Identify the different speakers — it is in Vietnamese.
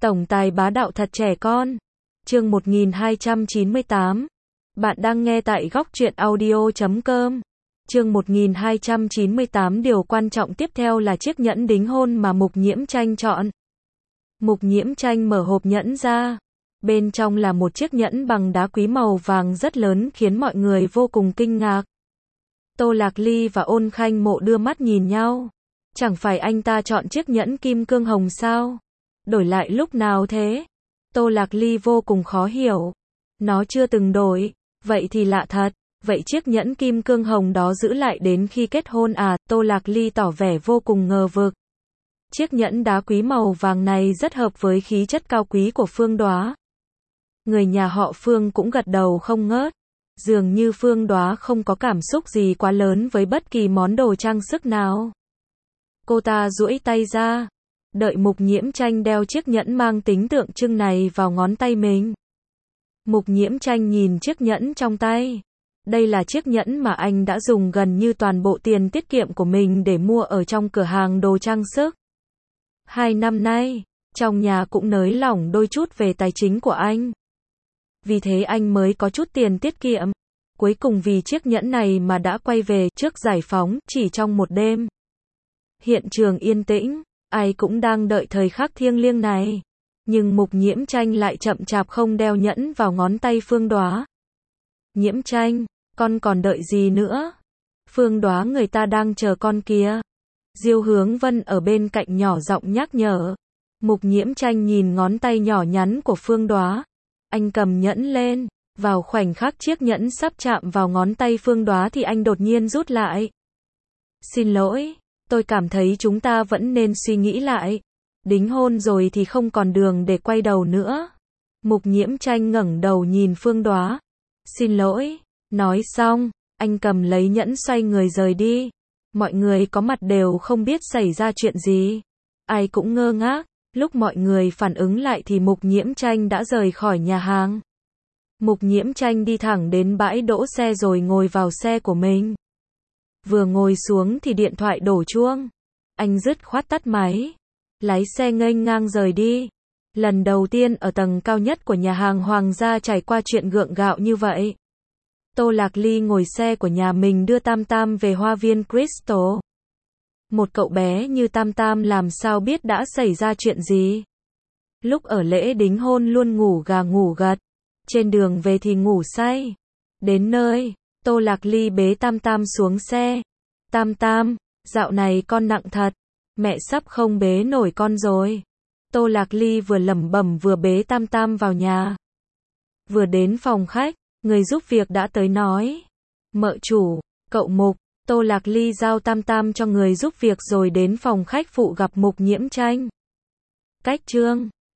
Speaker 1: Tổng tài bá đạo thật trẻ con. Chương 1298. Bạn đang nghe tại góc truyện audio.com. Chương 1298. Điều quan trọng tiếp theo là chiếc nhẫn đính hôn mà Mục Nhiễm Tranh chọn. Mục Nhiễm Tranh mở hộp nhẫn ra. Bên trong là một chiếc nhẫn bằng đá quý màu vàng rất lớn khiến mọi người vô cùng kinh ngạc. Tô Lạc Ly và Ôn Khanh Mộ đưa mắt nhìn nhau. Chẳng phải anh ta chọn chiếc nhẫn kim cương hồng sao? Đổi lại lúc nào thế? Tô Lạc Ly vô cùng khó hiểu. Nó chưa từng đổi. Vậy thì lạ thật. Vậy chiếc nhẫn kim cương hồng đó giữ lại đến khi kết hôn à? Tô Lạc Ly tỏ vẻ vô cùng ngờ vực. Chiếc nhẫn đá quý màu vàng này rất hợp với khí chất cao quý của Phương Đóa. Người nhà họ Phương cũng gật đầu không ngớt. Dường như Phương Đóa không có cảm xúc gì quá lớn với bất kỳ món đồ trang sức nào. Cô ta duỗi tay ra, đợi Mục Nhiễm Tranh đeo chiếc nhẫn mang tính tượng trưng này vào ngón tay mình. Mục Nhiễm Tranh nhìn chiếc nhẫn trong tay. Đây là chiếc nhẫn mà anh đã dùng gần như toàn bộ tiền tiết kiệm của mình để mua ở trong cửa hàng đồ trang sức. 2 năm nay, trong nhà cũng nới lỏng đôi chút về tài chính của anh. Vì thế anh mới có chút tiền tiết kiệm. Cuối cùng vì chiếc nhẫn này mà đã quay về trước giải phóng chỉ trong một đêm. Hiện trường yên tĩnh, ai cũng đang đợi thời khắc thiêng liêng này. Nhưng Mục Nhiễm Tranh lại chậm chạp không đeo nhẫn vào ngón tay Phương Đóa. Nhiễm Tranh, con còn đợi gì nữa? Phương Đóa, người ta đang chờ con kìa. Diêu Hướng Vân ở bên cạnh nhỏ giọng nhắc nhở. Mục Nhiễm Tranh nhìn ngón tay nhỏ nhắn của Phương Đóa. Anh cầm nhẫn lên. Vào khoảnh khắc chiếc nhẫn sắp chạm vào ngón tay Phương Đóa thì anh đột nhiên rút lại. Xin lỗi, tôi cảm thấy chúng ta vẫn nên suy nghĩ lại. Đính hôn rồi thì không còn đường để quay đầu nữa. Mục Nhiễm Tranh ngẩng đầu nhìn Phương Đóa. Xin lỗi. Nói xong, anh cầm lấy nhẫn xoay người rời đi. Mọi người có mặt đều không biết xảy ra chuyện gì. Ai cũng ngơ ngác. Lúc mọi người phản ứng lại thì Mục Nhiễm Tranh đã rời khỏi nhà hàng. Mục Nhiễm Tranh đi thẳng đến bãi đỗ xe rồi ngồi vào xe của mình. Vừa ngồi xuống thì điện thoại đổ chuông. Anh dứt khoát tắt máy. Lái xe nghênh ngang rời đi. Lần đầu tiên ở tầng cao nhất của nhà hàng Hoàng gia trải qua chuyện gượng gạo như vậy. Tô Lạc Ly ngồi xe của nhà mình đưa Tam Tam về hoa viên Crystal. Một cậu bé như Tam Tam làm sao biết đã xảy ra chuyện gì. Lúc ở lễ đính hôn luôn ngủ gà ngủ gật. Trên đường về thì ngủ say. Đến nơi, Tô Lạc Ly bế Tam Tam xuống xe. Tam Tam, dạo này con nặng thật. Mẹ sắp không bế nổi con rồi. Tô Lạc Ly vừa lẩm bẩm vừa bế Tam Tam vào nhà. Vừa đến phòng khách, người giúp việc đã tới nói. Mợ chủ, cậu Mục. Tô Lạc Ly giao Tam Tam cho người giúp việc rồi đến phòng khách phụ gặp Mục Nhiễm Tranh. Cách chương